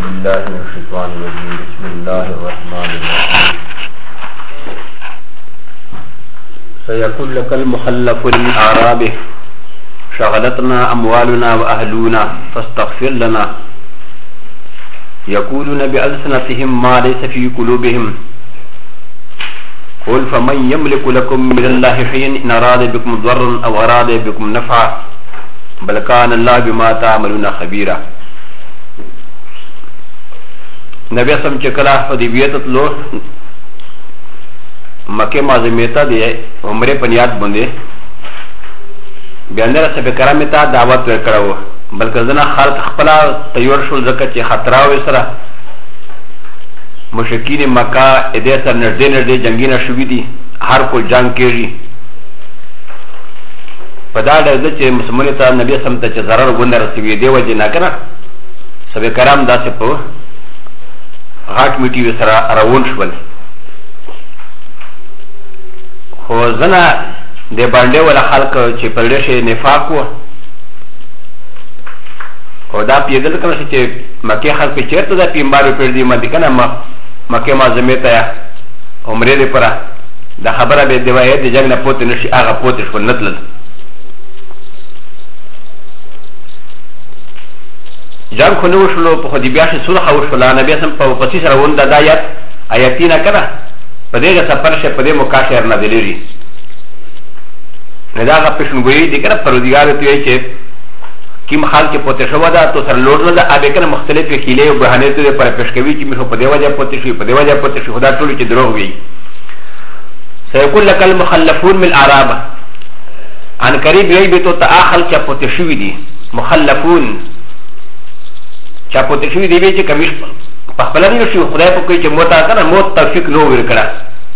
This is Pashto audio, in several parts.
بالله من الشيطان الرجيم بسم الله الرحمن الرحيم سيقول لك المخلف للأعراب شغلتنا أموالنا وأهلنا فاستغفر لنا يقولون بألسنتهم ما ليس في قلوبهم قل فمن يملك لكم من الله شيئا إن أراد بكم ضرا أو أراد بكم نفعا بل كان الله بما تعملون خبيرا نبي اسم چکلا حدیبیت تلو مکه معظمیتا دی عمره پنیات بنده بیانده رسول کرامتا دعوت ورکڑاو بلکه زنا خالق خپلا تیور شل زکا چه خطراوی سرا مشکین مکه اده سر نرده نرده جنگینا شوی دی هر کو جنگ کیجی پدا درده چه مسلمانی تا نبی سمتا چه ضرر گنده رسوی دی وجه نکنا سبی کرام دا سپو غاٹ میٹی وی سرا روون شول خو زنا دی بانده ولا خلق چه پردش نفاق و خو دا پیدل کنه چه مکی خلق چرت دا پیمبارو پردی مدی کنه مکی مازمیتا یا عمره دی پرا دا خبره بی دوایت دی جنگ نا پوتی نشی آغا پوتی شول نتلل جنگ خو نو شلو په خدای بیا شي صلح او شلا نبی سم په پچی سره ون د آیات آیاتینا کړه په دې سفر شه په دې مکاشر نه دلیری نه دا غ پښنګوي دي کړه پرودګار ته چې کیم حال کې پته شو دا تو سره لوړ نه دا ابه کنه مختلفه کیلې او بهانه ته پر پښکوي چې مخ په دې وجه پته شي په دې وجه پته شي خدا ټول چې دروغ وي سيقول لك المخلفون من الاعراب ان قریب یی به تو تاخل چې پته شوی دي مخلفون چا پوته شوی دی چې کمیش په خپل نه شي خدای په کوئی چې موتا کنه موت توفیق نو ورکړه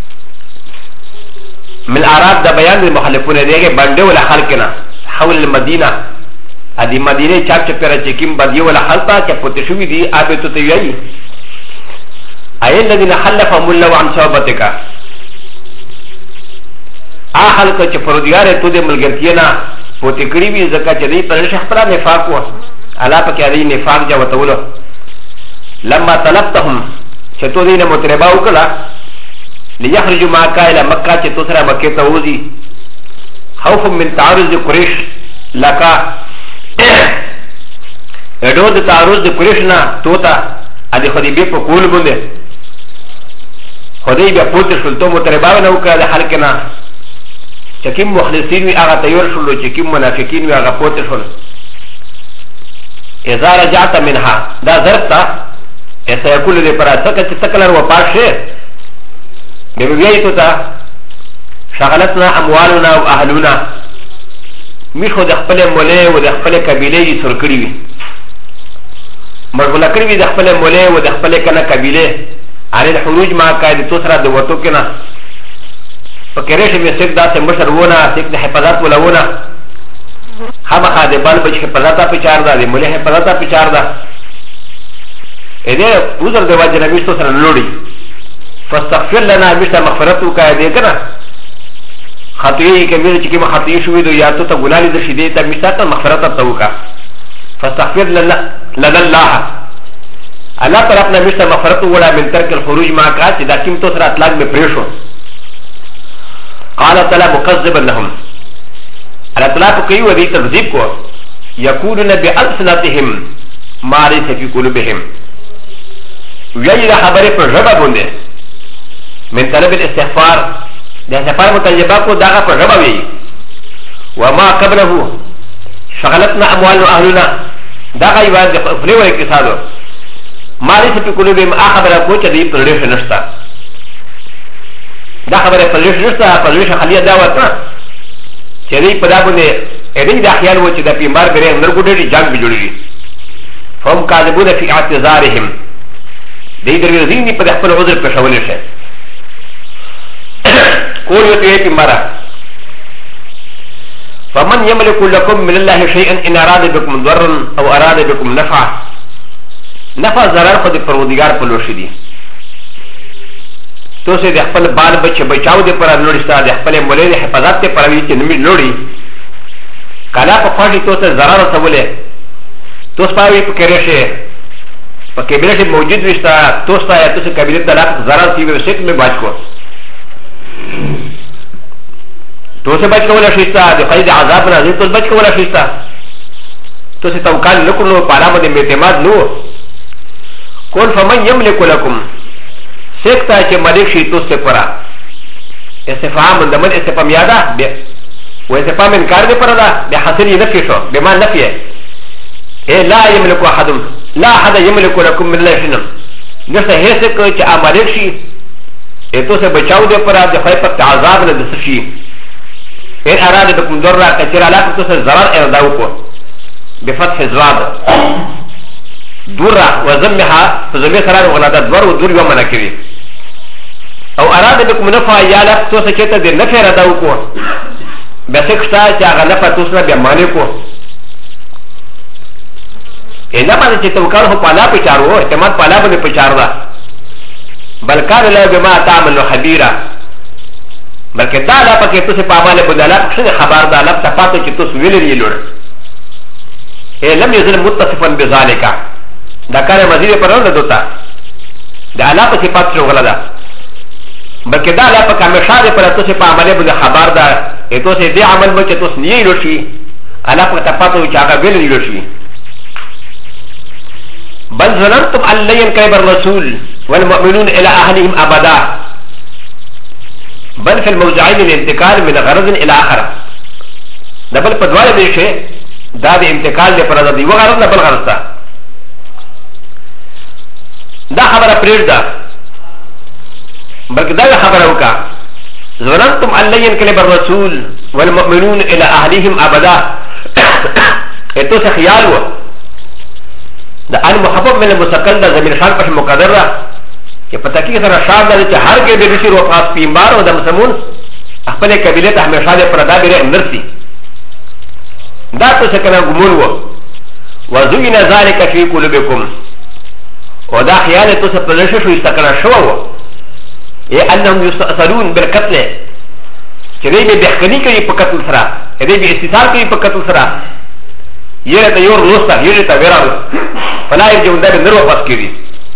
من اعراب د بیان د مخالفون دیګه باندې ولا خلقنا حول المدینه ادي مدینه چاپ چپره چې کیم بدی ولا خلطه چې پوته شوی دی ابه ته تی وی اي الذين خلفهم الله عن صحبتك اخلق چې پرودیار ته د ملګرتینا پوته کړی وی زکه چې دی پر شخص پر نفاق و على فكري نفاق جا وتولو لما طلبتهم شتو دين متربا وكلا ليخرجوا معك الى مكه تسرى مكه توزي خوف من تعرض قريش لك ادود تعرض قريشنا توتا ادي خدي بي بقول بنده خدي بي پوت شلتو متربا وكلا حلقنا چكيم مخلصين وي اغا تيور شلو چكيم منافقين وي اغا پوت شل اذا رجعت منها دا ضربتا ایسا یقول دی پر سکا چی تکلر و پاشه بیویتو تا شغلتنا اموالنا و اهلونا میشو د خپل مولی و د خپل قبیله یې سر کړی وي مشغوله کړی وي د خپل مولی و د خپل کنه قبیله اره د خروج ما کای د تو سره د وټو کنه په کېره شي می سک داسې مشر ونه سک د حفاظت ولونه خامہ خا دے بال بچ حفاظتا پچار دا دے ملے حفاظتا پچار دا ادھے عذر دے واجہ نبی صلی اللہ علیہ وسلم لوڑی فاستغفر لنا بشتا مغفرتو کا دے کنا خطوئی کہ میرے چکی میں خطوئی شوئی دو یا تو تا گنالی در شدے تا مشتا تا مغفرتا تو کا فاستغفر لنا اللہ اللہ پر اپنا مشتا مغفرتو وڑا من ترک الخروج ما کا چی دا کم تو سر اطلاق میں پریشو قال تعالی مقذبا لهم الله تعالی کوي ودي تکذیب کو یقولون بالسنتهم ما ليس في قلوبهم ویل خبره پر ربا بونده من طلب الاستغفار د استغفار مطالبه کو داغه پر ربا وی وما قبله شغلتنا اموال اهلنا داغه یواد فلو اقتصادو ما ليس في قلوبهم اخبره کو چې دی پرلیش نشتا دا خبره پرلیش نشتا پرلیش خلیه دعوت نه چری پدا بنده ادین دا خیال و چی دا پیمبار بره نرگوڑی جنگ بجوڑی فهم کاذبون فی اعتذارهم دی در ویرزین دی پدا خپل عذر پشولی شه قول یو توی پیمبارا فمن یملکو لکم من اللہ شیئن ان اراد بکم ضرن او اراد بکم نفع نفع ضرر خود پرودگار پلوشی دی تو سے د خپل بال بچ بچاو د پر لوړستا د خپل مولې د حفاظت ته پروي چې نمی لوړی کلا په خوښي تو ته zarar سوله تو سپاوی په کېره شه په قبيله موجود وشتا توستا يا توسي قبيله طلاق ضرر في وسط में बात को توسي बात को ولا شيستا د قيد عذاب نازل تو बात को ولا شيستا توسي توكل نکلو پالا باندې اعتماد نو کون فمن يملك لكم سيكتا چې مالک شي توسه پرا استفهام د من استفهام یادا و استفهام انکار دې پرا دا د حاصل نفي شو بما نفي لا يملك احد لا احد يملك لكم من الله شيئا نشته هيڅ کوي چې مالک شي توسه بچاو دې پرا د خای په عذاب نه دس شي ان اراد بكم ضرر كثير لا توسه ضرر ارداو کو بفتح الزواد دورا وزمها فزمي سرار وغلادة دور ودور يوم مناكري او اراد بكم نفع يالا توسا كيتا دي نفع رداوكو بسكشتا چاگا نفع توسنا بيمانيكو انما چه توكال هو پالا پچارو اعتماد پالا بني پچار دا بلکان لو بما تعمل خبيرا بلکه دا لا پاکه توسه پاماله بدالا پکشن خبار دا لب تفاتو چه توس ویلر يلور لم يزل متصفا بذالك دا کار مزید پر نه دوتا دا الله په صفات شغله ده بلکې دا الله په کمشاده پر تاسو په عمله باندې خبر ده اته سه دې عمل مو چې تاسو نه لوشي الله په تاسو چې هغه ویل لوشي بل ظننتم ان لن ينقلب الرسول والمؤمنون الى اهلهم ابدا بل في الموضعين الانتقال من غرض الى اخر ده بل په دواړو دي شي دا د انتقال لپاره ده یو غرض نه بل غرض ده دا خبره پرېږده بلکې دا خبره وکړه ظننتم ان لن ينقلب الرسول والمؤمنون الى اهلهم ابدا اتو څه خیال و دا ان محبب من المستقل ده زمين شان پس مقدر ده چې په تحقیق سره شان ده چې هر کې به بشیر وفات پیمبار او د مسلمون خپل قبیله ته همیشه ده پر دا بیره اندرسي دا څه کنه ګمون و وزين ذلك في قلوبكم و دا خیال تو سے پلشش و استقرار شو انهم يستأصلون بالقتل چه دی بخکنی کری پا قتل سرا دی بی استثار کری پا قتل سرا یہ رہتا یور روستا یہ رہتا ویرا فلا ارجون دا بی نرو پاس کری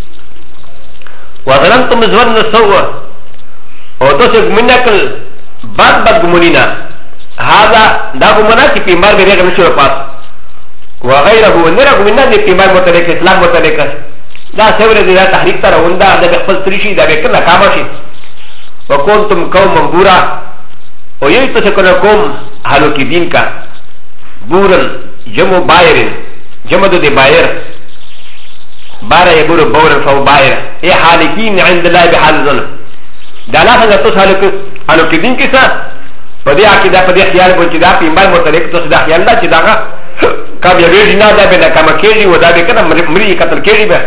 و ظلمتم زون سو و تو سے گمنکل بد گمونینا هذا دا گمنا چی پیمار بی ریغ نشو پاس و غیره نرا گمنا دی پیمار متعلق اسلام متعلق دا سوره دي دا تحریک تر وندا د خپل تریشي دا وکړه کامشي وکنتم قوم بورا او یی ته څنګه قوم حالو کې دین کا بورن جمع بایر جمع د بایر بار یبور بورن فو بایر ای حالکین عند الله بحال ظن دا لا څنګه تاسو حالو کې دین کې څه پدې عقیده پدې خیال کو چې دا پیغمبر متعلق تاسو دا خیال دا چې دا کا بیا ویری نه دا به نه کما کېږي و دا به کنه مری قتل کېږي به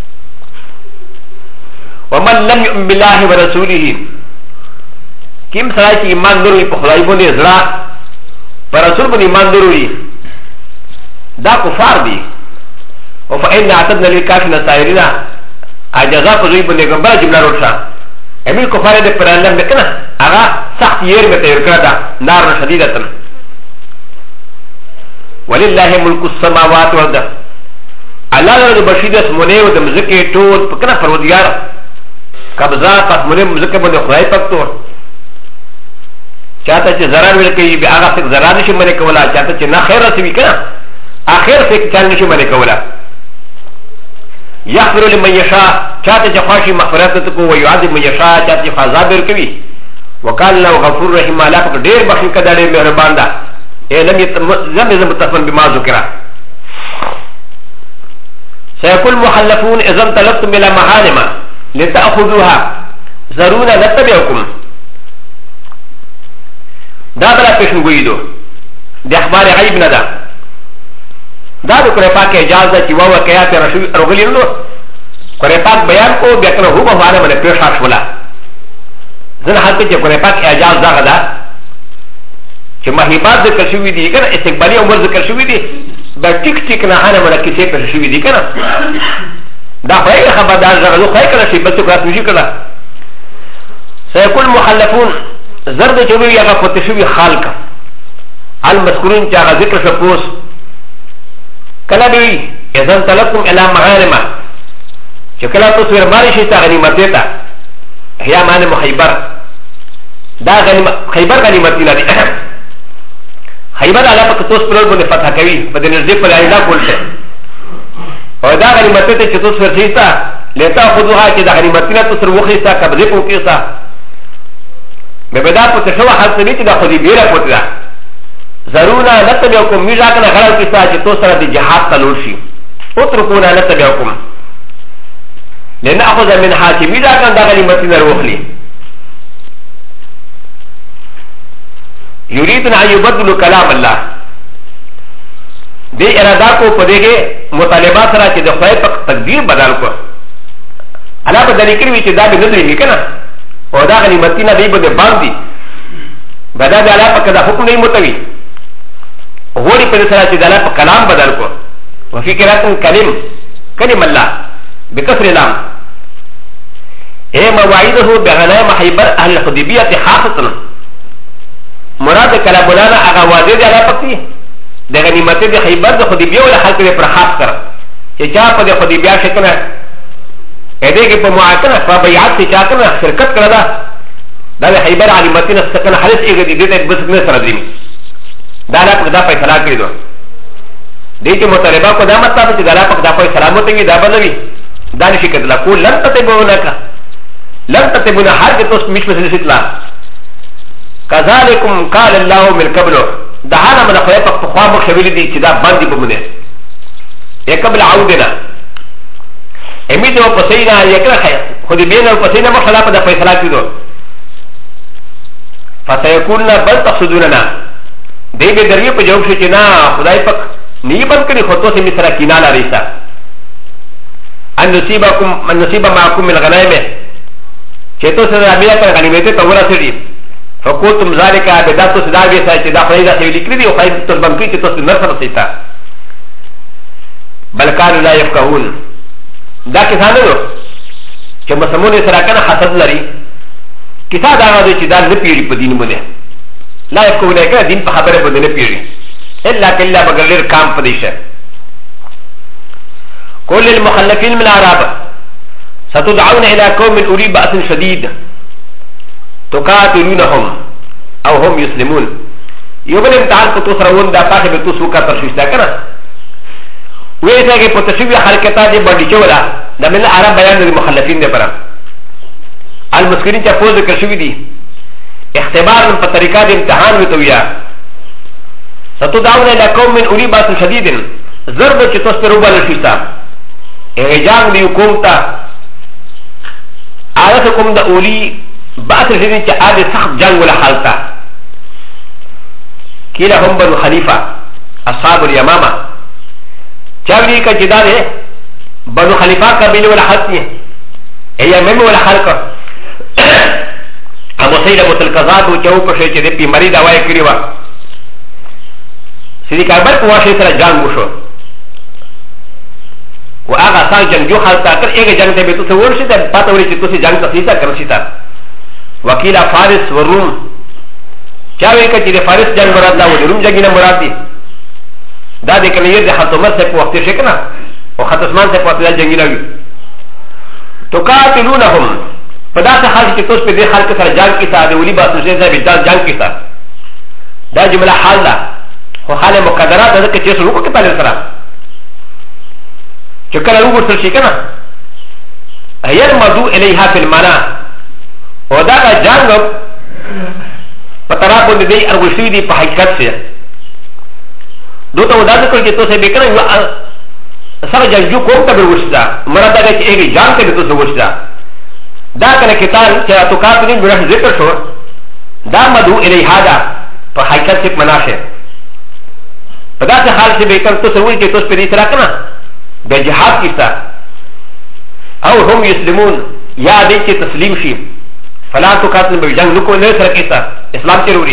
ومن لم يؤمن بالله ورسوله كم سراي ايمان دروي بخلاي بني زرا فرسول بني ايمان دروي دا كفار دي وفإن اعتدنا للكافرين سائرين اجازا فزوي بني غمبا جمله روشا امي كفار دي پرالم بكنا اغا سخت ير متير كدا نار شديده ولله ملك السماوات والارض الله له بشيدس منه ودمزكي طول بكنا فروديار قبضا پس منم ذکر بنده خدای پکتو چاہتا چه ضرر ورکی بی آغا سک ضرر نشی منی کولا چاہتا چه نا خیر رسوی کنا آخر سک چال نشی منی کولا یغفر لمن یشا چاہتا چه خواشی مغفرت تکو و یعذب من یشا چاہتا چه خوازاب ورکوی وقال اللہ غفور رحیم اللہ پک دیر بخشن کدا دیر مہربان دا لم يزم متفن بما ذکرہ سيقول محلفون اذن طلبتم الى محارم لتأخذوها ضرونا نتبعكم دا بلا پیشن گویدو دی اخبار غیب ندا دا دو قرآن پاک اجازه چی واو قیات رغلی نو قرآن پاک بیان کو بیکنه هو بفانه من پیش آشولا زن حالتی چی قرآن پاک اجاز دا غدا چی محیبات ذکر شوی دی کنا استقبالی عمر ذکر شوی دی با ٹک ٹک نحانه من کسی پیش شوی دی کنا دا خواهی خبردار زغلو خواهی کنا شی بلتو قرآن مشی کنا سيكون محلفون زرد چوبی یا فتشوی خالکا المذکورین چاگا ذکر شپوس کلا بیوی اذن طلبتم الى محارمه شكلا تصوير مارشي تا غنيمتتا هي معنى خيبر دا خيبر غنيمتنا دي خيبر على پاک توس پرول بنده فتح کوي بده نزدیک پر آئیدا کولته او دا غنیمتته چې توس ورسیستا لتا خودوها چې دا غنیمتنا تصر وخیستا قبضه پوکیستا به بدا په تشوا حال سمې چې دا خودي بیره کوته دا ضرونا نتبعكم میرا کنه غلط کیسا چې تو سره د جهاد تلور شي اتركونا نتبعكم لنأخذ من حاكمي دا كان دا غنیمتنا روخلی يريدون ان يبدلوا كلام الله دي ارادا کو پدے مطالبات را چې د خدای په تقدیر بدل کو الله بدل کړی چې دا به ندري میکنه او دا غنیمتنا دی به باندې بدا د الله په کدا حکم نه متوي غوړي په سره چې د الله په کلام بدل کو وفي قراتن كلم الله بكسر لام اي مواعيده بغنائم خيبر اهل الحديبيه خاصه مراد کلام مولانا اغا واضح دی علا پکتی ده غنیمت دی خیبر ده خودیبیه ولا خلق دی پر خاص کر چه چا پا ده خودیبیه شکنه ایده که پا معاکنه پا بیعات سی چا کنه شرکت کرده ده خیبر علیمتین سکنه حدث ایگه دی دیتا بسک نسر درمی ده علا پک دا پای صلاح کردو دی چه مطالبه کو دا مطلب چه ده علا پک دا پای سلامتنگی دا بنوی دا نشی کردلا کو لن تتبونکا لن تتبونا هر که توست میش مسلی ستلا كذلكم قال الله من قبله ده هذا من خلق فخواب خبير دي كذا باندي بمنه يقبل عودنا اميد وقسينا يكره خير خذ بينا وقسينا ما خلاف ده فيصلة كده فسيكون بل تقصدوننا دي بدريه بجواب شينا خداي فك نيبن كني خطوه سي مثلا كينالا ريسا ان نصيب معكم من الغنائم چتو سره اميا پر غنیمت ته ورسېدي فقلتم ذلك بداتو سداوي سايتي دا فايده سي لكري او فايده تربنكي تي توس نرسل سيتا بل كانوا لا يفقهون دا كسانو چې مسلمانونه سره کنه حسد لري کیسه دا غواړي چې دا نه پیړي په دین باندې لا يفقهون کنه دین په خبره باندې نه پیړي الا کله مگر لر کام پدیشه كل المخلفين من العرب ستدعون الى قوم اولي باس شديد تقاتلونهم او هم يسلمون يوبل امتحان کو تو سرون دا پاکه به تو سوکا ترشیشتا کنه ویسا که پتشوی حرکتا دی بڑی چولا دا من عرب بیان دی مخلفین دی پرا المسکرین چا فوز ذکر شوی دی اختبار من پا طریقہ دی امتحان وی تویا ستدعون الى قوم من اولی باس شدید ضرب چی توس پر روبا لشیستا اعجام دی حکوم تا عرفکم دا اولی باس شدید چا آدی سخت جنگ ولا حالتا کیلا هم بنو خلیفہ اصحاب الیمامہ چاولی کا جدا ہے بنو خلیفہ کا بین ولا حالت نہیں ایا ممی ولا حالت ابو سید ابو تلقزاد چاو پشے چے دی مری دوائی کری وا سیدی کاربر کو واشے سره جنگ وشو و هغه سال جنگ جو حالت کر ایک جنگ ته به تو ورشي ته پاتہ ورشي تو سی جنگ تسیتا کرشیتا وکیل فارس و روم چاوی کا چے فارس جنگ مراد لا و روم جنگ نہ مراد دی دا د کنیر د حتمر سے په وخت شکنا او خطسمان سے په جنگی لگی تو قاتلونهم پدا سے حال کی توس پہ دے حال کے سر جنگ کی تھا ولی بات سے زیادہ جنگ کی تھا دا جملہ حال دا او حال مقدرات دا کہ چیز روکو کے پہلے سرا چکر روکو سر شکنا ایر مدو الیہا فی المانا او دا کا جنگ پترا کو دی ارغشی دی په حقیقت سے دو تو دا ذکر کہ تو سے بکر سر جنگجو کوم تبر وشدا مراد دا کہ ایک جان تے تو سے وشدا دا کنا کتاب چا تو کاتنی برہ ذکر شو دا مدو الیہا دا په حقیقت سے مناشه پدا سے حال سے بکر تو سے وئی کہ تو پر اطلاع کنا بے جہاد کیتا او هم یسلمون یا دے کہ تسلیم شی فلا تو کاتن بے جنگ نکو نہ سر کیتا اسلام ضروری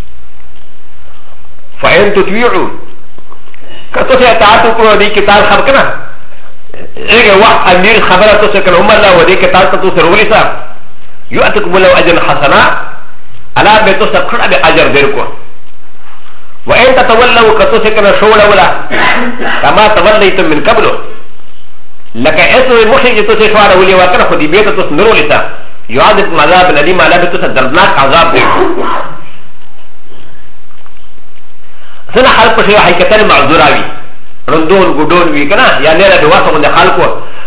فین تطیعوا کتو سے اطاعت کو دی کتاب خبر کنا ایک وقت امیر خبر تو سے کنا عمر اللہ و دی کتاب تو سے رولی سا یؤتکم لو اجر حسنا الا بے تو سب کھڑا بے اجر دیر کو وان تتولوا کتو سے کنا شوڑا ولا کما تولیتم من قبل لکه اسو مخې چې تاسو شواره ولې وکړه خو دې بیت تاسو نور ولې تا یعذب عذاب الیم عذاب تاسو دردناک عذاب دی سنه خلق په شی حقیقت معذوراوي رندون ګډون وی کنه یا نه له واسه باندې خلکو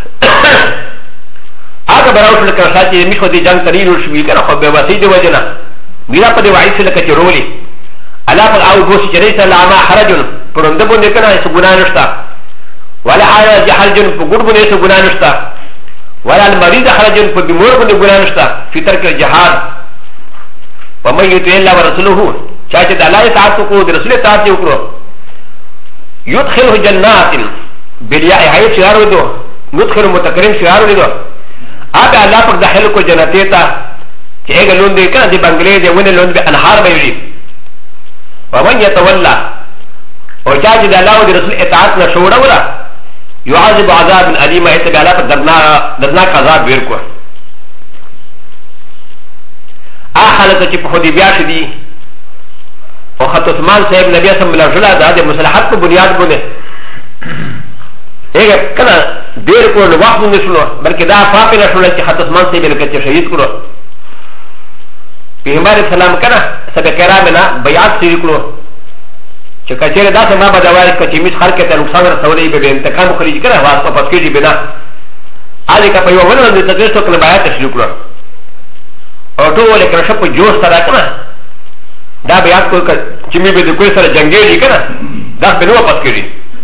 هغه براوټل کړه چې میخو دي جنگ ترين شوی کنه خو به واسي دی وجنه میرا په دی وایس لکه چرولي الا پر او ګوش چې ليس لما حرج پرند باندې کنه څه ګنا نشتا ولا حرج حرج په ګډ باندې څه ګنا نشتا ولا المريض حرج په بیمار باندې ګنا نشتا فطر کې جهاد ومن يطع الله ورسوله چاته د الله اطاعت کو د رسول اطاعت وکړو يدخله جنات بالياء حيث شعار ودو يدخل متكرم شعار ودو ابي الله پر داخل کو جنته تا چې هغه لون دي کنه د بنگلې دی ونه لون به انهار به وي ومن يتولى او چاته د الله او د رسول اطاعت نه شوړه ولا يعذب عذاب اليم ایت الله پر دردناک عذاب ورکو حالت چې په خودي بیا شدي او خط عثمان صاحب نبی صلی الله علیه وسلم د مصلحت په بنیاد باندې هغه کنه ډیر کو نو وخت نه شلو بلکې دا فاقه نه شلو چې خط عثمان صاحب له کې شهید کړو پیغمبر اسلام کنه سبه کرامنا بیعت سری کړو چې کچېره دا څنګه به داوای کچې مش خلک ته نقصان رسولې به انتقام خرج کړه واسطه پات کېږي بنا علي کا په یو ونه د تاسو کله بیعت شروع کړو او ټول کې شپ جوړ سره کنه دا بیعت کو چې مې به د کوی سره جنگېږي کنه دا به نو واپس کېږي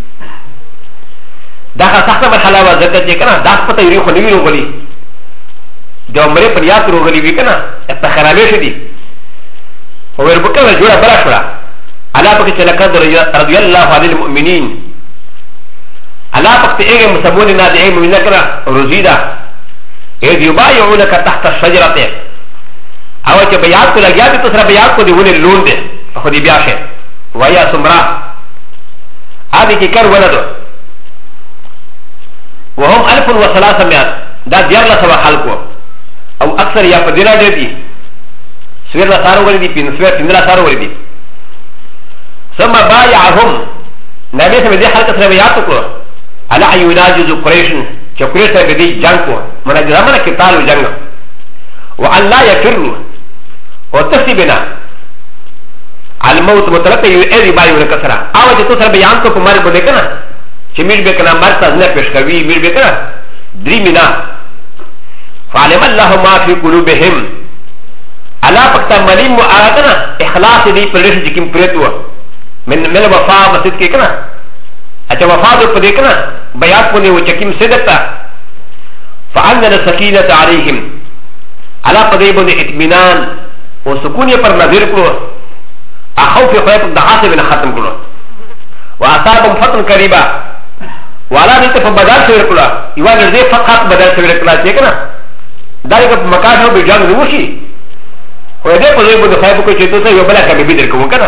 دا سخته مرحله و ځکه چې کنه دا پته یې خو نیو غلي د عمره په یاد وروغلي وی کنه په خرابې شدي او وربکه جوړه برا شوړه الا پکې چې لقد رضي الله عن المؤمنين الا پکې هغه مسبون نه دی مؤمنه کړه روزیدا اې یبايعونک تحت الشجره او چې بیعت کو لګیا دي تو سره بیعت کو دی ونه لون دي خو دی بیا شه ویا سمرا ا دې کې کار ولدو وهم 1300 دا دیار له سوا خلکو او اکثر یا په دینا دي سویر لا سارو ولې دي پین سویر تندرا سارو ولې دي ثم بايعهم نبی سره دې خلک سره بیعت کو الا يناجز قريش چې قريش سره دې جنگ کو منځ زمانه کې تعالو جنگ وان لا يفروا وتسبنا الموت متلقى يؤذي بايو لكسرا او چې تو سره بیان کو په مر باندې کنه چې میر به کنه مرته نه پېښ کوي میر به کنه درې مینا فعلم الله ما في قلوبهم الا فقط مليم واغنا اخلاص دي پرش چې کوم پرتو من وفا مسجد کې کنه اته وفا دې پدې کنه بیان کو نه و چې کوم صدقتا فانزل السكينه عليهم الا پدې باندې اطمینان و سکون یې پر نظر کړو اخوف خیف د حاسب نه ختم کړو واصابهم فتن قریبا والا دې په بدل شوی کړو یو نه فقط بدل شوی کړو چې کنه دایګه مکاشه به جنگ وشي و دې په دې باندې خیف کو چې تاسو یو بل کبي بدر کوم کنه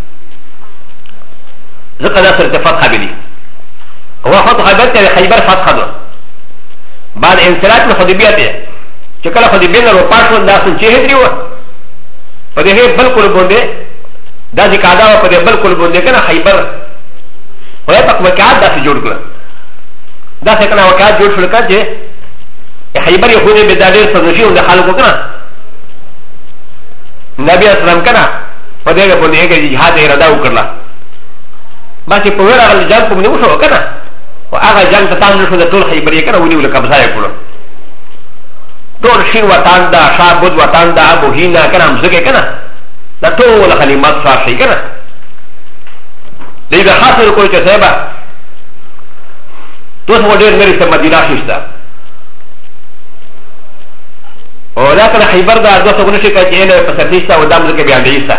ځکه دا سره فتح غلي هو فتح خیبر فتح ده بعد انصراف الحدیبیه ده چې کله خو دې بین ورو پاتول دا څنګه چې هدري و په دې بالکل باندې دا چې کادا په دې بالکل باندې کنه خیبر وای په وکړه دا څه جوړ کړ دا څه کنه وکړه جوړ شو کړه چې خیبر یې خو دې به دا ډېر سنشي او د خلکو کنه نبی اسلام کنه په دې باندې یې جهاد اراده وکړه باندې په ور هغه جنگ کوم نه وشو کنه او هغه جنگ ته تاسو شو د ټول خیبر یې کنه ونیول قبضه یې کړو ټول شین وطن دا شابود وطن دا ابو هینا کنه مزګه کنه دا ټول کلمات صافي کنه دې به حاصل کوی چې صاحب توس وړي مری ته مدینه شيستا او دا کنه خیبر دا دوه څنګه شي چې نه پسټیستا و دام زکه بیا دیستا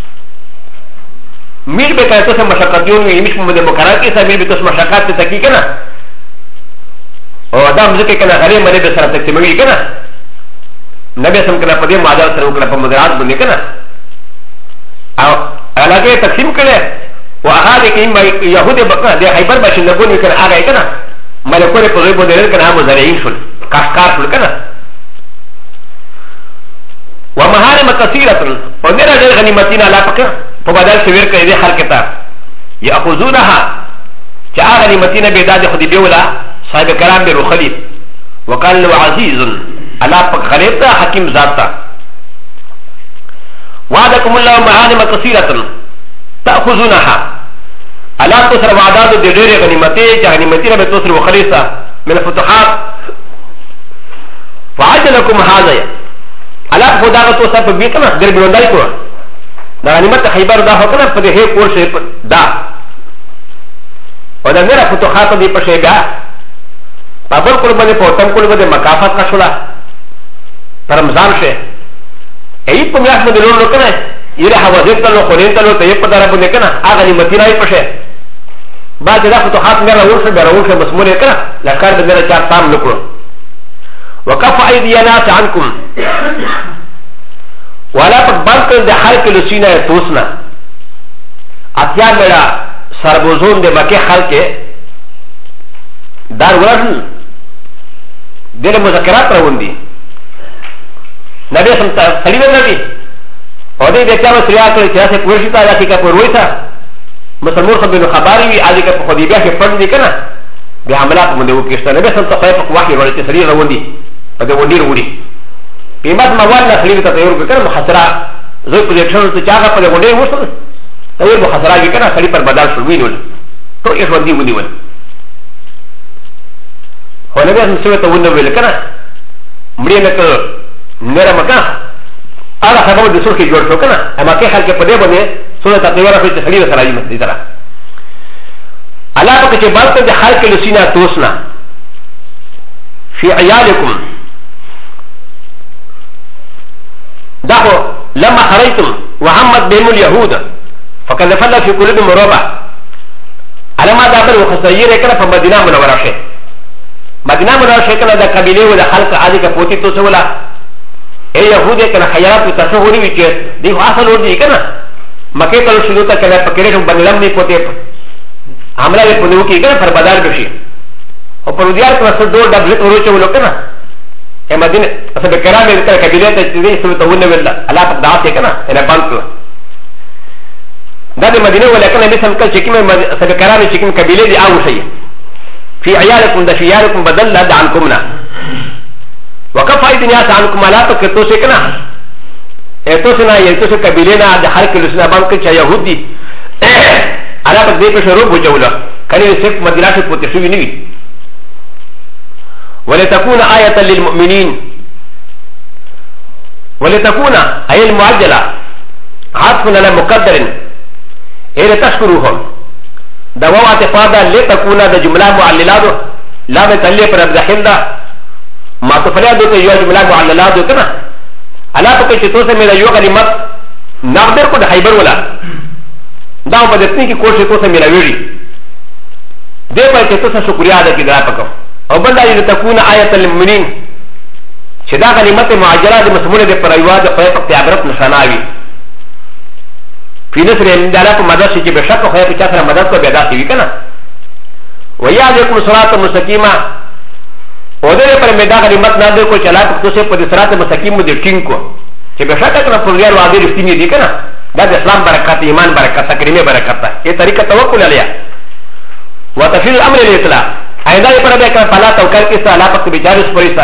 میر به کله څه مشقتيون وي مش محمد مقرر کې سمیر به تاسو مشقات ته کی کنه او دام زکه کنه غری مری به سره تکتموي کنه نبی سم کنه په دې ماده سره وکړه په مدرات باندې کنه او علاقه تقسیم کړي او هغه دې کې يهود بکره د خیبر باشندګون وکړه هغه کنه ملکونه په دې باندې کنه مزارعين شول کاشکار شول کنه ومحارم كثيره ونرى غنيمتنا لا فكر فبدل سوير كي ذي خلقتا يأخذونها جاء غنيمتنا بيداد خدي بيولا صاحب كلام بروخلي وقال له عزيز الله غريب حكيم ذاتا وعدكم الله مغانم كثيرة تأخذونها الله تسر وعداد دير غنيمتي غنيمتي رب تسر وخليصة من الفتوحات وعجلكم هذا الله خدا تسر بيكنا دير بيوندايكو دا غنیمت خیبر دا هو کنه په دې کور شي دا او دا نه فتوحات دي په شی بیا په بل کول باندې په تم کول باندې مکافات کا شولا پر رمضان شه ای په میاش باندې لور کنه یره حوازه ته خورین ته ته په دره باندې کنه هغه غنیمت نه په شی بعد دا فتوحات نه راوړل به راوړل مسموله کنه لکار به نه چار تام نکړو وکف ایدینا عنکم ولا بانك د خلق لسينا توسنا اتيا ميرا سربوزون د مكه خلق دار ورن دل مذكرات روندي نبي سم سليم النبي ودي د چا سريات له چا پوشتا یا کی کا پرويتا مسلمان خبر خبري وي علي کا خديبه کې پړ دي کنه به عملات مونږ وکړه نبي سم ته وحي ورته سري روندي په دې ودي وروړي قیمت موال نه خلیل ته تیار کړه محاصره زه پروجیکشن ته چاغه په غونډه وښه تیار محاصره کې کنه خلی پر بدل شو وینول ټول یې ودی ونیول خو نه به څه ته ونیول کنه مړی نه کړ نه مکه هغه خبره د څوک جوړ شو کنه اما کې خلک په دې باندې څو ته تیار په خلی سره یې دي ترا الله په کې بل ته د خلک لسینا توسنا فی عیالکم دعو لما خرجتم وهمت بهم اليهود فكلف الله في قلوبهم رعبا على ما دابر وخسير كان فمدينه منوره شيء مدينه منوره شيء كان ذا قبيله وذا خلق عادي كفوتي توسولا اي يهود كان خيارات وتصوري وكي دي اصل ودي كان مكه كانوا شروطا كان فكرهم بنلم ني پوتي عمله پنوكي كان فربدار بشي او پروديار كان سدور دبل توروچو لو كان ا مدينه اصل كلام ذكر قبيله تجري سوت ون ولا على دعات كنا انا بانك ده مدينه ولا كان مثل كل شيء اصل كلام شيء قبيله دي او شيء في عيالكم ده في عيالكم بدل لا عنكمنا وكفى الدنيا عنكم لا تكتو سكنا اتوسنا يتوس قبيلنا ده حركه لسنا بانك يهودي على قد دي بشروب وجوله كان يسف مدينه بوتشوي ني ولتكون آية للمؤمنين ولتكون أي المعجلة عطفنا على مقدر إلى تشكروهم دواء اعتقادا لتكون ده جملة معللات لا متلي پر ابدحين ده ما تفلیا دو يو جملة معللات دو كنا على فكرة چطور من يو كلمات نقدر کو ده حيبر ولا داو بدتنی کی کوشش تو سے ملا ویری دے پر چطور سے شکریہ ادا کی درا پکم او بل دا تكون آية للمؤمنين شدا كلمة معجلة دي مسمونة دي پر ايواد خيطة تعبرت نشاناوي في نصر اندالات مدد شكي بشك خيطة كثرة مدد کو بيدا سيوي كنا ويادكم صراط مستقيمة ودر پر مدا كلمة نادر کو چلا پکتو سے پر صراط مستقيم دي ٹين کو چه بشك كنا پرگيار وادي رفتيني دي كنا دا اسلام بركات ایمان بركات تکريمي بركات یہ طريقة توقل عليها وتفيد الامر الاسلام ايضا يقرا بك فلا توكل كيسا لا فقط بجارس فريسا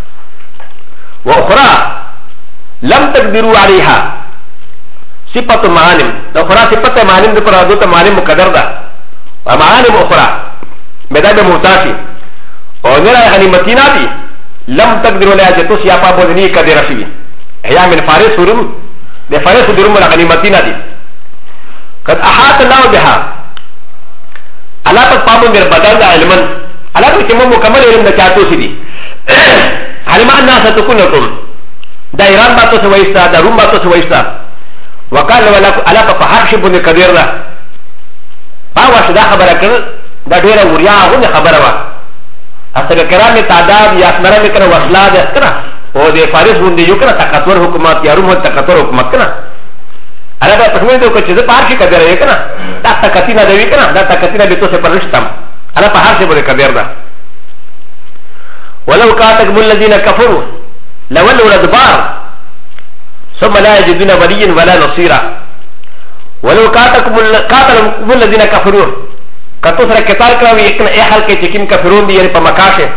واخرى لم تقدروا عليها صفه معالم اخرى صفه معالم دي فرادوت معالم مقدر ده ومعالم اخرى بدأ موتاشي ونرى غنيمتنا دي لم تقدروا عليها جتوس يا بابو ذني كدير شيء هي من فارس ورم ده فارس ورم غنيمتنا دي قد احاط الله بها الله تقامن بالبدل علما على فكرة كم مكمل علم نجاتو سيدي علم أن الناس تكون لكم دا إيران باتو سويستا دا روم باتو سويستا وقال على فحرش بن كبير دا باواش دا خبره كر دا دير وريا هون خبره وا اصل كلام تعداد يا اسمره مكنا وصلا ده كنا او دي فارس بن دي يكنا تكاتور حكومت يا روم تكاتور حكومت كنا على دا پښمن دو کچې دا پارشي کبير یې کنا دا تکاتینا دی کنا دا تکاتینا به تو سه پرشتم على فحرش بن كبير ده ولو كاتكم الذين كفروا لولوا الادبار ثم لا يجدون وليا ولا نصيرا ولو كاتكم الذين كفروا کتو سره کتار کراوی یکنه ای حال کې چې کیم کفرون دی یعنی په مکه شه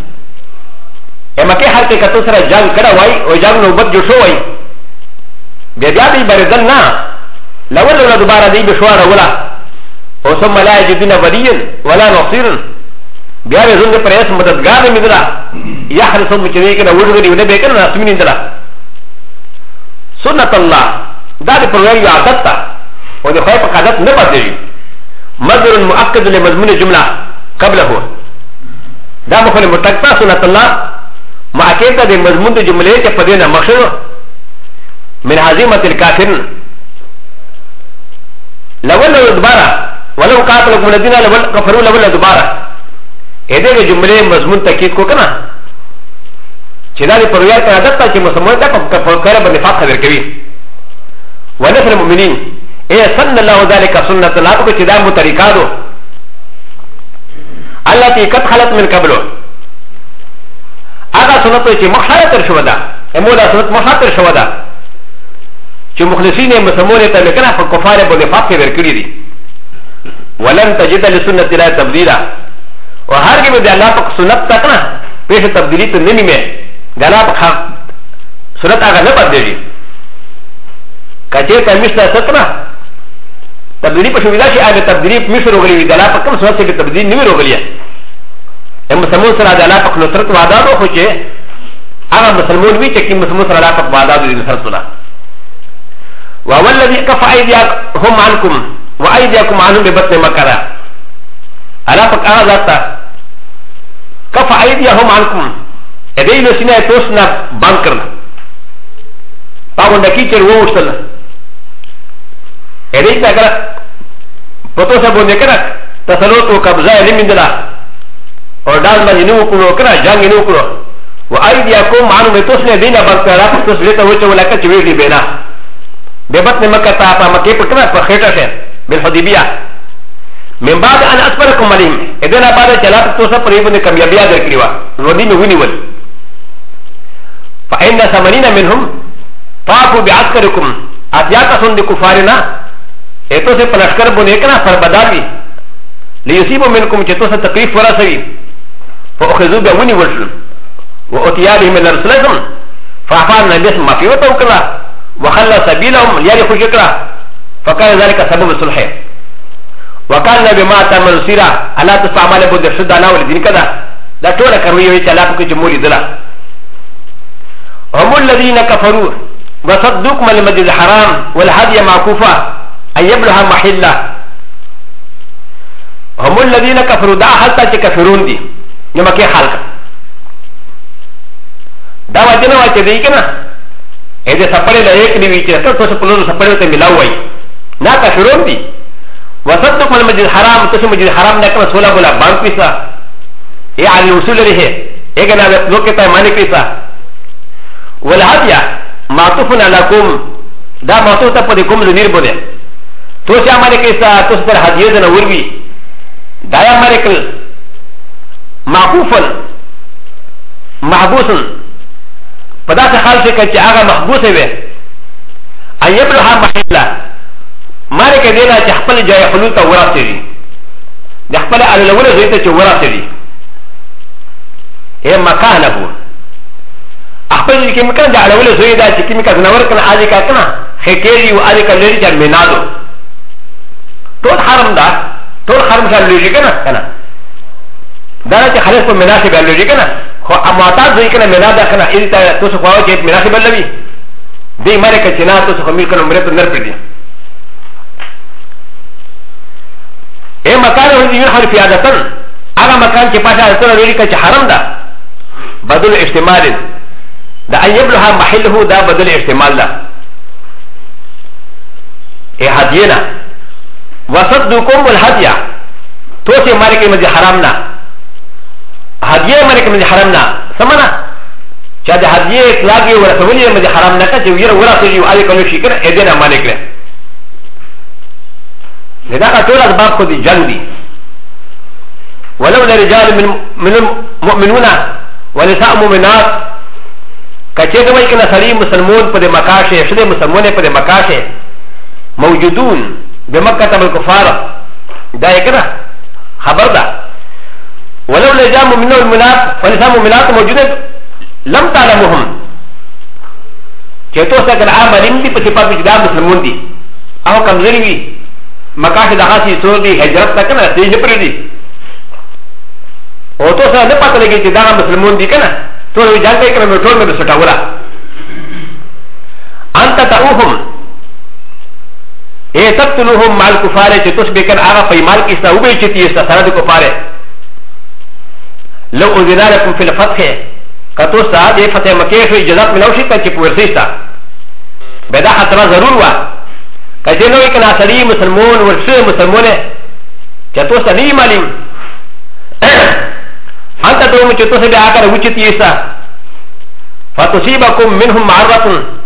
ا مکه حال کې کتو سره جنگ کړه وای او جنگ نوبت جو شو وای بیا دی بردل نه لولا دوباره دی بشوار ولا او ثم لا يجدون وليا ولا نصيرا بیا به زنده پر اس مددگار میدلا یا حرسون مچوي کنه وړوړي ونه به کنه اسمین اندلا سنت الله دا د پروګرام عادت تا او د خیر په عادت نه بدلي مصدر مؤكد لمضمون الجمله قبله دا مخول متقطع سنت الله مؤكد د مضمون د جمله ته په دینه مخشو من هزيمه الكافرين لولا دوباره ولو قاتلكم الذين كفروا لولا دوباره ا دې جمله مضمون تاکید کو کنه چې دا د پروګرام ته عادت تا چې مسلمان ته په کار باندې فقط خبر کوي ونفر المؤمنين اي سن الله ذلك سنه الله کو چې دا مو طریقہ دو التي قد خلت من قبل هذا سنت چې مخاطر شو ده امولا سنت مخاطر شو ده چې مخلصین مسلمان ته لکنه په کفار باندې فقط خبر کړی دي ولن تجد لسنه الله تبديلا وهر کې به الله په سنت تک نه پیش تبدیلی ته نه نیمه د الله په سنت هغه نه بدلېږي کچې ته مشته ستنه تبدیلی په شویدا شي هغه تبدیلی مشته روغلی د الله په کوم سنت کې تبدیلی نه روغلی هم مسلمان سره د الله په نصرت وعده خو چې هغه مسلمان وی چې کوم مسلمان سره الله په وعده د نصرت سره والذي كف ايديكم عنكم وايديكم عنهم ببطن مكه الله پاک هغه ذات کف ایدیهم عنکم ادی له سینه توسنا بند کړل پاونډه کی چر ووشتل ادی تا کړه پتو سره باندې کړه تسلط او قبضه لمندلا او دال باندې نو کړو کړه جنگ نو کړو و ایدیکم عنهم توسنا دینه بند کړه تاسو له ته وچو لکه چې ویلی بینا ببطن مکه تا په مکه په کړه په خېټه شه بالحدیبیه من بعد ان اصبركم عليهم اذن بعد جلات توسا قريبا كميابيا ذكروا ودي مغنيول فان 80 منهم طافوا بعسكركم اتياك سند كفارنا اتو سے پلشکر بنے کنا فربداوی ليصيبوا منكم جتو سے تکلیف ورسوی فاخذوا بوني ورشل واتيابهم من رسلهم فعفى النبي ما في وتوكلا وخلى سبيلهم ليري خشكرا فكان ذلك سبب الصلح وكان بما تعمل سيرا الا تستعمل بود الشد انا ولدين كذا لا تولا كروي ويت لا بك جمهور دلا هم الذين كفروا وصدوكم المسجد الحرام والهدي معكوفا ان يبلغ محله هم الذين كفروا دا حتى كفرون دي نما كي حالك دا وجنا واچ دي كنا اذا سفر لا يك دي ويت تو سپلو سفر ته ملاوي نا كفرون دي وصدق من المسجد الحرام تسمى المسجد الحرام نكما سولا بولا بانك بيسا ايه على الوصول له ايه كنا لوكتا مانك بيسا والهدية معطوفنا لكم دا معطوف تپا كم زنير بوده توسي مانك بيسا توسي تر هدية دنا وروي دايا مانك معقوفا محبوسا فدا سخال سے کچھ آغا محبوس ہے ان يبلغ محلہ مارك دينا تحفل جاي حلول تورا سري تحفل على الاول زيت تورا سري هي مكانه احفل كي مكان على الاول زيت كي مكان نور كان عادي كنا خكيري وعادي كان لري جان منادو طول حرم دا طول حرم شان لري كنا دا خلاص مناسب لري كنا خو اماتات زي كنا منادا كنا اذا توسو خواو جيت مناسب لبي دي مارك چنا توسو خمير كنا مرت نر پدي اے مکان هو دي خلف عادتن اغه مکان چې پاشا سره لري کچ حرم ده بدل احتمال ده ان يبلغ محله ده بدل احتمال ده اے هدينا وصدقكم الهديه توسي مالك من حرامنا هديه مالك من حرامنا سمنا چا ده هديه اطلاقي ورسولي من حرامنا کچ وير ورسولي علي کلو شي کنه ادنا مالك له لذا طول اسباب خود جنگ دي ولو لرجال من المؤمنون ونساء مؤمنات كچه دوی کنا سری مسلمون پر مکاشه شده مسلمون پر مکاشه موجودون بمکه الكفار دا کنا خبر ده ولو لجام من المؤمنات ونساء مؤمنات موجوده لم تعلمهم چتو سکن عاملین دی په صفات کې دا مسلمان دي او کمزوري وي مکه د غاسي سور دي هجرت تک نه تیج پر دي او تو سره نه پته لګي چې دا مسلمان دي کنه ټول وی ځان کوي کنه ټول مې سټاولا انت تعوهم اے تقتلوهم مع الكفار چې تسبقن هغه په مال کې استوبې چې تي سره د کفار لو اذن لكم في الفتح کتو ساده فتح مکه شو اجازه ملوشي ته چې پورسيستا بدا خطر ضرور وا کله نو کنا سړي مسلمان ورسره مسلمانه چې تو سړي مالیم انت دوم چې تو سړي هغه وچتي ایسا فتصيبكم منهم معرة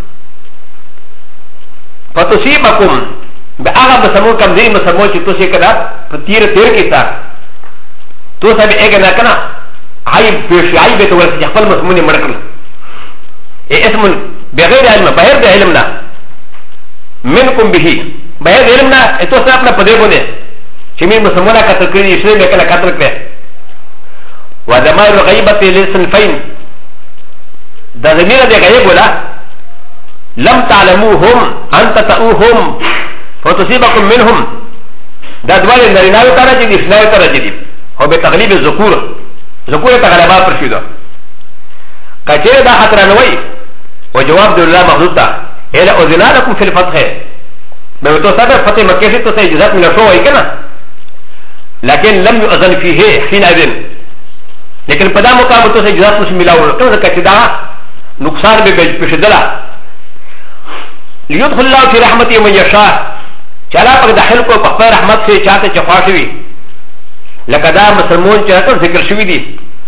فتصيبكم بهغه مسلمان کم دي مسلمان چې تو سې کړه په تیر کېتا تو سړي هغه نه کنه عيب في عيب تورث يحفل مسمون مركل اسم بغير علم بغير علمنا منكم به بغير علمنا اتوسع اپنا پديبونه شمي مسمونا قتل كري اسلام يكلا قتل كري ودمائر الغيبة للصنفين دا زمينة دي غيب ولا لم تعلموهم ان تتأوهم فتصيبكم منهم دا دوالي نريناوي ترجي دي اسناوي ترجي هو بتغليب الذكور ذكورة غلباء فرشيدو كثير دا خطر نوي وجواب دو الله مخلوطة إلا أذنا لكم في الفتح بمتو سابق فتح مكيسي تو سيجزات من الشوء ويكنا لكن لم يؤذن فيه حين أذن لكن پدا مقام تو سيجزات مسلم ملاو كما ذكا دا نقصان بشدلا ليدخل الله في رحمته من يشاء چلا پاک داخل کو پخبر رحمت سے چاہتے چفاشوی لکه دا مسلمون چې راته ذکر شوی دي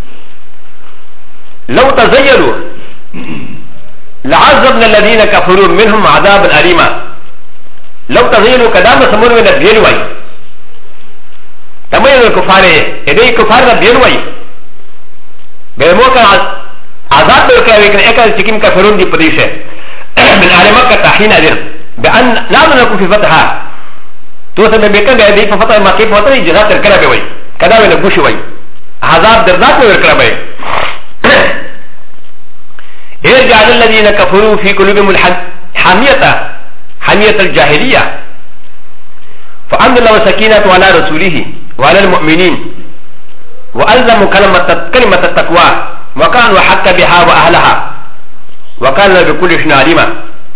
لو تزيلوا لعذبنا الذين كفروا منهم عذابا أليما لو تزيلوا كدا مسلمون من بير وای تمام الكفار دې کفار بير وای به موقع عذاب ورکوي کنه اکل چې کوم کفرون دي پدیشه من علمه کتاحین اذن بان نعم لكم في فتحها تو سبب بكن دې په فتح مکه په وته اجازه تر کړه به وای کدا ویل بوشي وای عذاب دردناک ورکړه به ارجع الذين كفروا في قلوبهم حمية الجاهلية فأنزل الله سكينة على رسوله وعلى المؤمنين وألزموا كلمة التقوى وكانوا حق بها وأهلها وكان بكل شيء عليما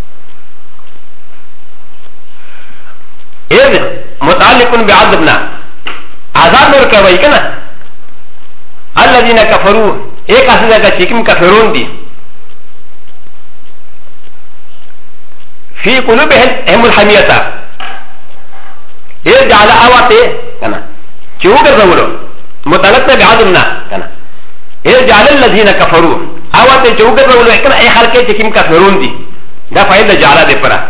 إذ متعلق بعذبنا عذاب ورکوي کنه الذين كفروا ایک اساس کا چکم کفرون دي في قلوبهم الحمية يجعل أواته كنا شوكر زولو متعلقنا بعظمنا كنا يجعل الذين كفروا أواته شوكر زولو كنا أي خلقه چکم کفرون دي دا فائدة جعلا دي پرا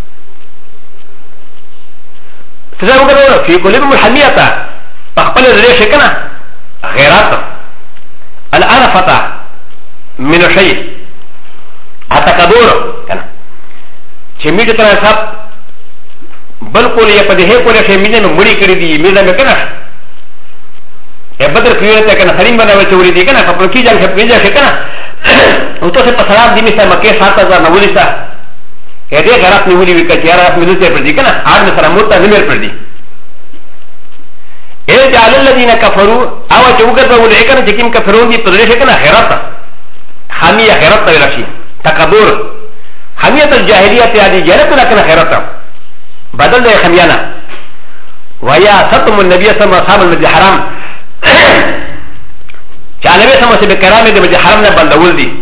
تزاوكر زولو في قلوبهم الحمية فقبل الريش كنا غيرات الآن فتح من الشيء التكبر كنا شميت ترى سب بل كل يبدأ كل شيء من المري كردي ميزان كنا يبدر كيوتا كنا سليم بنا وتوري دي كنا فبركي جال فبريجا كنا وتوسط السلام دي مثل مكة 7000 نوليسا هذه غيرات نولي بكتيارات ملوتة بردي كنا عاد مثل موتا نمر بردي إيه جعل الذين كفروا أو جوجر ولا كنا جكيم كفرون دي بدرجة كنا خيراتا حامية خيراتا ولا شيء تكبر حمية الجاهلية هذه جاهلة لكن خيرتها بدل ذي خميانة وهي ستم النبي صلى الله عليه وسلم الحرام كان النبي صلى الله عليه وسلم بكرامة دي الحرام نبندول دي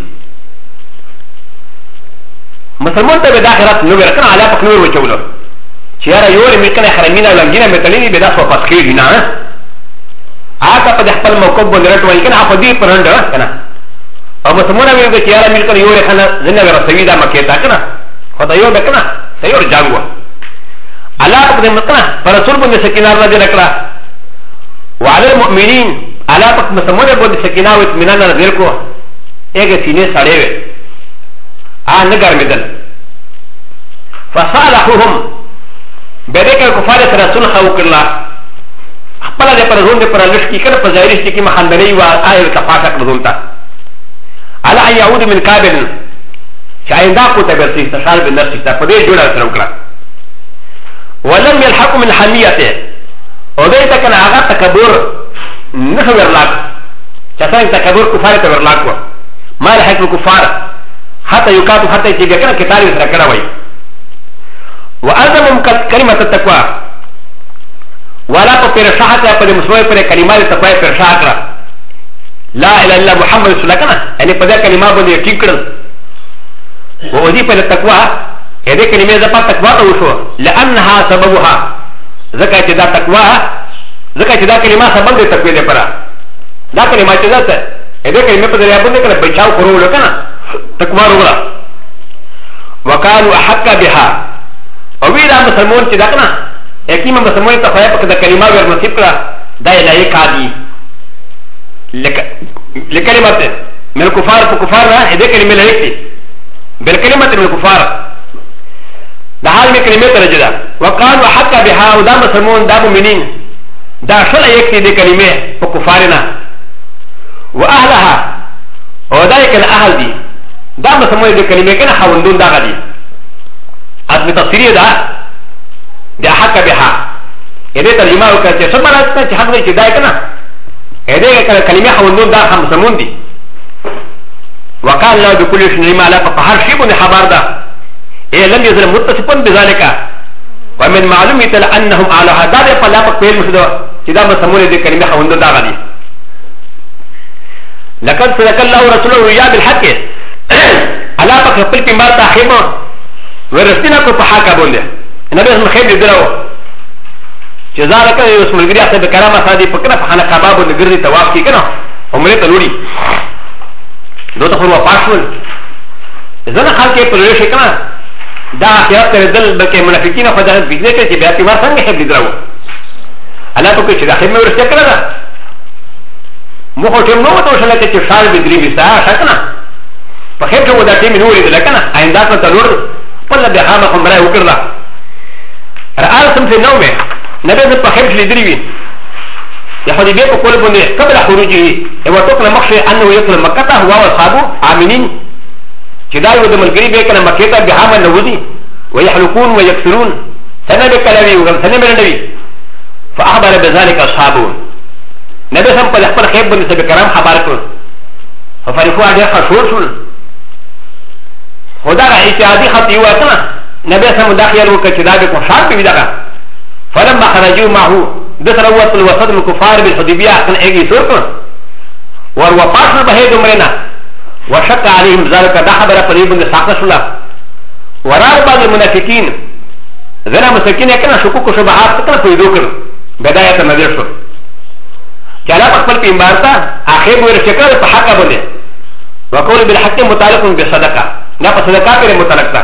مسلمون تبع داخلات نوبر كان على بكنور وجوله شيارا يوري ملكنا حرمينا ولنجينا مثلين بداس وفاسكير هنا آكا قد يحصل موقف بندرت ويكنا عفدي برند كنا او مسلمون ويقول شيارا ملكنا يوري خنا زنا ورسوي دا مكيتا كنا خدا يور بكنا سيور جاغوا الله قد مكنا فرسول بن سكينة الله ذكرى وعلى المؤمنين الله قد مسلمون بن سكينة واطمئنان ذكركو ايه سينه ساريوه نگر مدل فصالحهم بدك الكفار رسول خوك الله خپل د پرزون د پر لشکې کنه په ظاهري شي کې مخندنی و آیل کفاشه کړون تا الا ان يعود من قابل شایندا کو ته ورسي استشار به نفس ته په دې جوړه سره وکړه ولم يلحق من حميته او دې ته کنه هغه تکبر نه ورلاک چې څنګه تکبر کفار ته ورلاک و ما لحق الكفار حتى يقاتل حتى يجي كنا كتاري سره کړه وای وأعظم كلمة التقوى ولا تفرشاها تقول مسوي پر كلمات التقوى فرشاها لا إله إلا محمد رسول الله كنا يعني پدا كلمات بني تكرر وأضيف إلى التقوى هذه كلمة زبا تقوى أوشو لأنها سببها زكاة دا تقوى زكاة دا كلمات سبب دي تقوى دي پرا دا كلمات ذات هذه كلمة پدا يابن كنا بچاو خرو لكنا تقوى رولا وقالوا أحق بها او وی دا مسلمون چې دا کنه یقین مسلمان ته خو په د کلمه ور نصیب کړه دا لای کادي لکلمات من الكفار فكفار نه دې کلمه لایکتي بل کلمات من الكفار دا حال می کلمه ته رجدا وقالوا حق بها او دا مسلمون دا مؤمنین دا شل یکتي دې کلمه په کفارنا واهلها او دا کنه اهل دي دا مسلمان دې کلمه کنه خوندون دا غدي ادمي تفسيري دا دا حق بها اذا ترجمه وكذا سبحانه وتعالى حق دي دا كنا اذا كلمه حوندون دا هم سمون دي وقال الله بكل شيء ما لا فقهر شيء من خبر دا اي لم يزل متصفا بذلك ومن معلوم يتل انهم على هذا فلا فقيل مسدو كذا مسمون دي كلمه حوندون دا غدي لقد صدق الله ورسوله رؤيا بالحق على فقل في ما تاخيمه ورسينا کو پحا کا بولے نبی اسم خیر دراو جزا رکھا ہے اس ملگری آتا بکرامہ سادی پکنا فخانا قباب و نگردی تواف کی کنا عمرے تلوڑی دو تخور وپاشول زن خال کے پلوڑی شکنا دا احتیاط کر دل بلکہ منافقین خدا بیجنے کے بیات کی بار سنگ خیر دراو اللہ تو کچھ داخل میں ورسیا کرا دا مخو ٹیم نو تو شلا کہ شار بدری بستا شکنا پخیر جو دا ٹیم نوری دلکنا آئندات میں تلوڑ قلنا بحامة خمراء وكرلا رأى سمت النوم نبي ذا بخير لدريبي يحضي بيكو قول بني قبل خروجه وتقنا مخشي أنه يقل مكة هو وأصحابه آمنين جداي ودم القريب يكنا مكة بحامة النوذي ويحلقون ويكسرون سنة بكالوي وغم سنة من النبي فأخبر بذلك أصحابه نبي سمت يحفل خير بني سبكرام خباركم ففرفوا عليه خشور خدا را اجتهادي خط یو کنه نبی سم داخل وکړه چې دا به کو شرط وي دغه فلما خرجوا معه دثروت الوسط الكفار بالحديبيه كان اجي سوق وروقاش به دمرنا وشق عليهم ذلك ده خبر قريب من ساقه شلا ورا بعض المنافقين زنا مسكين كان شكوك وشبهات كان في ذكر بدايه النظر شو كلا خپل پیمبارتا اخر ور شکر په حق باندې وقول بالحق متعلق بالصدقه نا پا صدقہ پر متعلق تا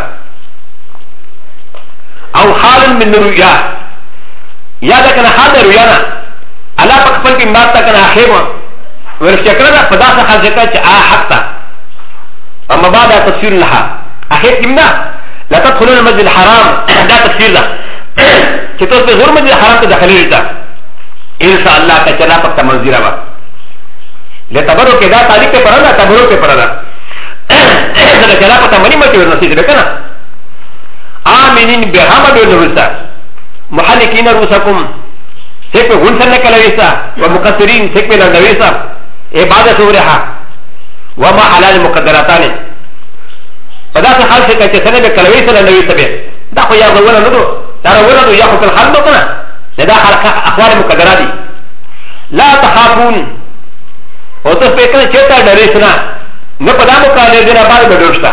او حال من رؤیا یا دا کنا حال دا رؤیا نا اللہ پا کفل کی مات تا کنا آخیما ورشکر دا پدا سا خال ذکر چا حق تا اما بعد تفسیر لها آخیر کم نا لا تدخلون المسجد الحرام دا تفسیر دا چه تو اس پر زور مسجد الحرام تا دخلی رتا انشاءاللہ کا چلا پکتا منزیرہ با لتبرو کے دا تاریخ پہ پڑا دا تبرو پہ پڑا دا زه جلا پتا منی مچ ورنسي ده کنه امنين بهما بنورسا محلقين رؤوسكم سيف غنسن كلويسا ومقصرين سيف لنويسا عباده سورها وما حلال مقدراتان فدا سے حال سے کہ سنے میں کلویسا لنويسا به دا خو یا ولا نو دا ولا نو یا خو الحال نو کنه دا خلق اخبار مقدرات لا تخافون او تو په کنه چتا ډریسنا نه پدامو کاله دې نه باندې بدوشتا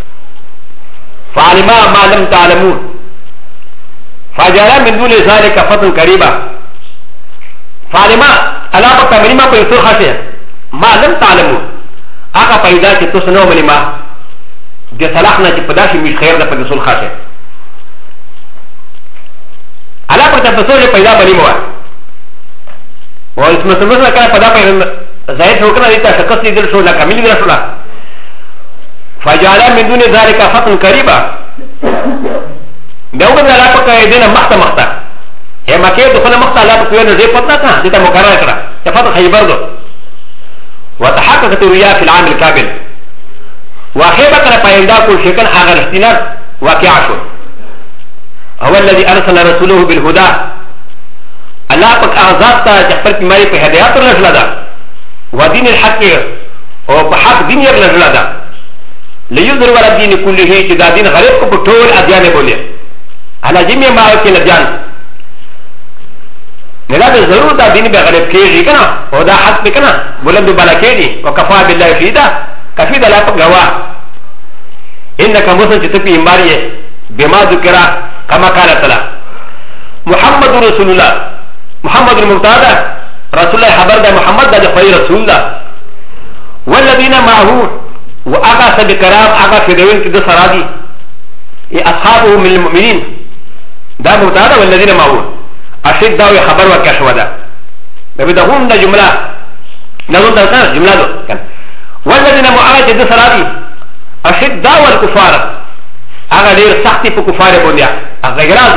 فعلما ما لم تعلمون فجرى من دون ذلك فتن قريبا فعلما الا بتمريما بيسو خاطر ما لم تعلمون اغا پیدا چې تاسو نو ملما د صلاح نه چې پداشي مش خیر ده په رسول خاطر الا پته تاسو پیدا بلی مو او اسمه سمسه کړه پدا پیدا زائد ہوکنا دیتا شکست لیدر شو لا کامل لیدر شو لا فجعل من دون ذلك فتن قريبا داوود لا پکا دینا مختا ا مکه دخل مختلف کوی نه پتہ کا دته مقرر کړه فتح خیبر دو وتحققت الرؤيا في العام الكامل وخيبه كان پاینده کو شکن هغه رښتینه واقعا شو هو الذي ارسل رسوله بالهدى الله پاک اعزاز تا جفر کی مری په هدایت رسول دا ودين الحق او په حق دین یې رسول دا ليظهر على الدين كله چې دا دین غریب کو په ټول ادیان بوله على جميع ما کې لجان نه دا ضرور دا دین به غریب کېږي کنه او دا حق به کنه بلند بلا کېږي وکفا بالله شهيدا کفي د الله په گواه انك مسلم چې ته په ایمان یې بما ذکر كما قال تعالى محمد رسول الله محمد المبتدا رسول الله خبر ده محمد ده خير رسول الله والذين معه واغا سبكرام اغا فدوين كده سرادي اصحابه من المؤمنين ده مبتدا والذين معه اشد داوي خبر وكشوا ده بدهون ده جمله نقول ده جمله ده كان والذين معه كده سرادي اشد داوي الكفار اغا دير سختي په كفار بونيا اغا غراز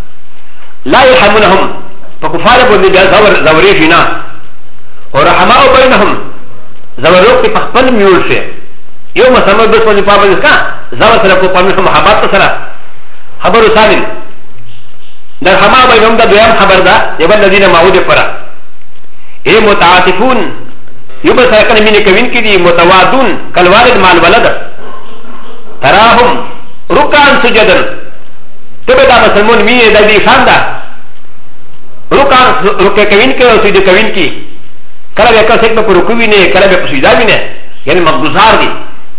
لا يرحمونهم فكفار بودي زوري فينا ورحماء بينهم زوروك فخبل ميولشي يوم سمع بس وني بابا ذكا زور سنة فوقامي محبات سنة خبر ثاني در حماء بينهم دا دوام خبر دا يبقى الذين معود فرا ايه متعاطفون يبقى سرقن من كوين كدي متوادون كالوالد مع الولد تراهم ركعا سجدا تبدا مسلمون مية دا دي شاندا رکان رکه کوین کې او سجده کوین کې کله به کله څنګه په رکوع نه کله به په سجده نه یعنی مقدسار دي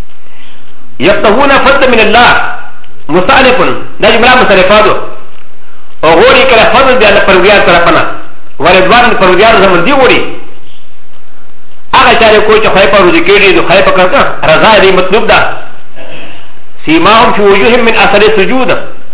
یفتحون فضل من الله مصالح دا جمله مصالحاتو او غوري کله فضل دی الله پروردگار طرفنا ورضوان پروردگار زمون دی غوري هغه چې کوئی چې خای په روزي کې دي خای په کړه رضا دې مطلوب ده سیماهم فی وجوههم من اثر السجود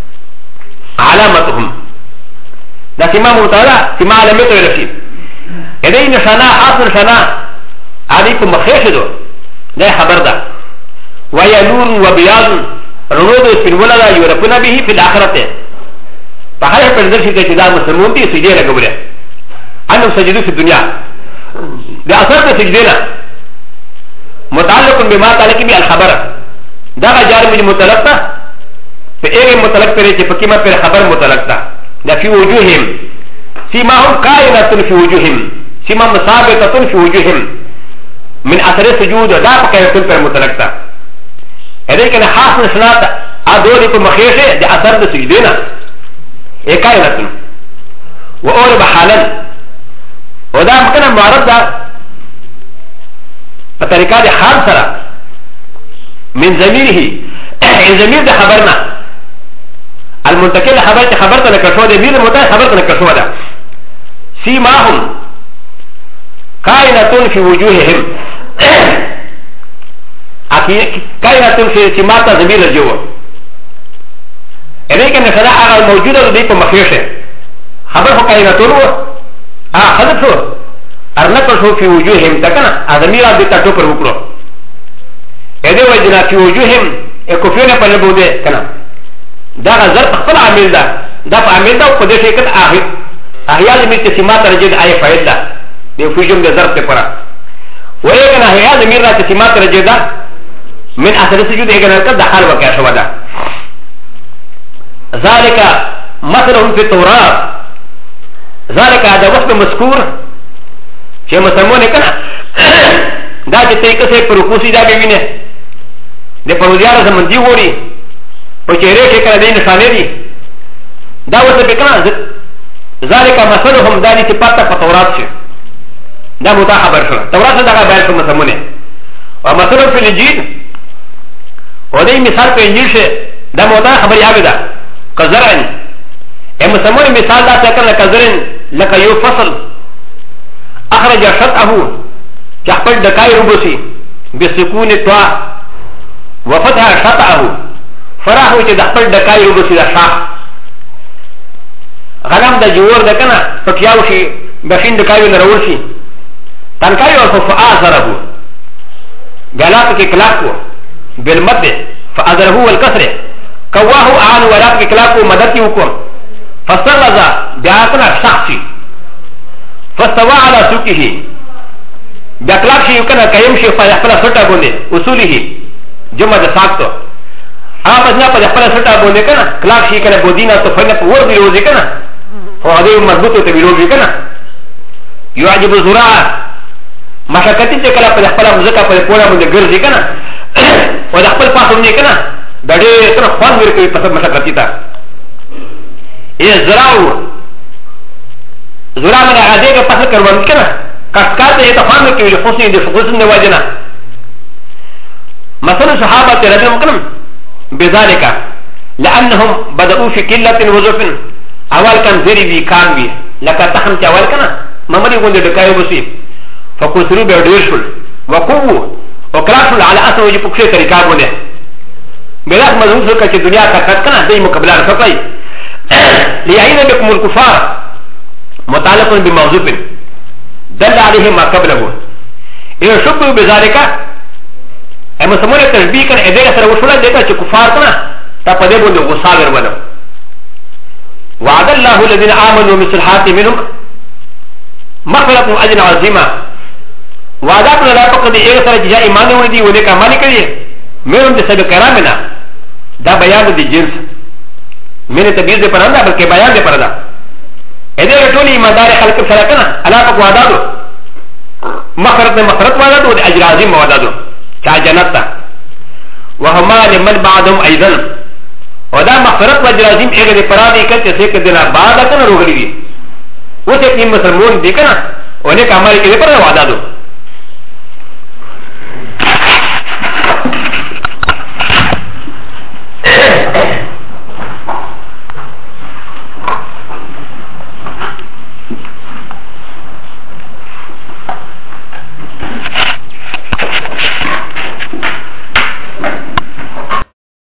علامتهم دا سیما مطالعه سیما علامت ویل شي ادای نشانه خاص نشانه علی په مخیش دو دا خبر ده ویا نور و بیاض رونود سپینولا دا یورپنا به په اخرته په هغه پر درشي کې چې دا مسلمان دي سجده لګولې انو سجدو په دنیا دا اثر د سجده نه متعلق بما تعلق به الخبر دا جار من متعلق ده په ایره متعلق پرې چې په کیمه پر خبر متعلق ده دا في وجوههم سيماهم كائنة في وجوههم سيما مثابتة في وجوههم من أثر السجود دا كائنة پر متلقتا هذا كان خاص نشنات أدوري پر مخيشة دا أثر دا سجدنا ايه كائنة وأول بحالا ودا مكان معرض دا بطريقة دا حال سرا من زميره زمير دا خبرنا المنتقل خبرت خبرت لك شو ده مين المتاح خبرت لك شو ده سيماهم كائنة في وجوههم كائنة في سمات زميل الجو إذا كان خلا أغا موجودة دي بمخيشة خبر هو كائنة هو خبر شو أرنك شو في وجوههم تكنا زميل دي تاتو پر وكرو إذا وجدنا في وجوههم كفينا پر نبوده كنا دا غزر خپل عامل ده دا په عامل ده په دې شکل احیاء زمیر ته سمات رجد آی فاعل ده د فوجم د ضرب ته پره وایي کنه احیاء زمیر را ته سمات رجد من اثر سجود یې کنه د حال وکړ شو ده ذالک مثلهم فی التوراۃ ذالک دا وخت مذکور چې مسلمان کنه دا چې ته کسه پر کوسی دا ویني د پروزیار زمون دی ووري په چهره کې کله دې نشانه دي دا وڅ به کنه ذالک مثلهم دانی چې پاته په تورات شي دا متع خبر شو تورات دا بیان شو مسلمانه او مثلا په انجیل او دې مثال په انجیل شه دا متع خبر یاد ده کزرن ا مسلمان مثال دا څنګه کله کزرن لکه یو فصل اخرج شطه چې خپل دکای روبسي بسکون طا وفتح شطه فراحو چې د خپل دکای روبسي د شاخ غنم د جوور د کنه پکیاو شي بخین دکای نه راول شي تنکای او فآذره غلط کې کلاکو بالمد فآذره والكسر كواه عن ولات کې کلاکو مدد یو کو فسرزا بيعقنا شخصي فاستوى على سوقه بيقلاب شيء كان كيمشي فيحفل سرطة بني أصوله جمع ساقته أما بسنا فيحفل سرطة بني كان كلاب شيء كان بودينا تفنى فور بيروزي كان وهذا مربوط بيروزي كان يعجب الزراعة مشاكتي تكلا فيحفل مزكا فيقونا من الجرزي كان ويحفل فاسوني كان بدي كان خوان ميركي فسب مشاكتي تا إيه زراعة زراعة من عادية فاسل كروان كان كاسكات يتفهم كي يحسن يحسن نواجنا مثل الصحابة رضي الله عنهم بذلك لأنهم بدأوا في قلة وظف أول كان زري بي كان بي لك تحم أول كان ما مري يقول دكاي بسيط فكسروا بيرديرشل وقووا وكراشل على أثر وجه بكشة طريقة بني بلاك مزوج لك في الدنيا كانت كان زي مقابلة فقط ليعين بكم الكفار متعلق بموظف دل عليه ما قبله إذا شبه بذلك أما سمونا تشبيه كان إذا سر وصولا ديتا كفار كنا تقدمون لغصاغر ولو وعد الله الذين آمنوا مثل حاتي منهم مغفرة أجر عظيمة وعداتنا لا فقد إذا سر جاء إيمان ودي وليك أماني كريه منهم جسد كرامنا دا بيان دي جنس من تبيز دي پراندا بلکه بيان دي پراندا إذا رتولي إيماندار خلق سرقنا ألا فق وعدادو مغفرت وعدادو ودي أجر عظيم وعدادو كا جنتا وهما لمن بعدهم أيضا ودا مغفرت وأجر عظيم إيغا دي پرادي كت سيك دينا بعدا كنا روغلي دي وسيك نيم مسلمون دي كنا ونك عمالي كده پراندا وعدادو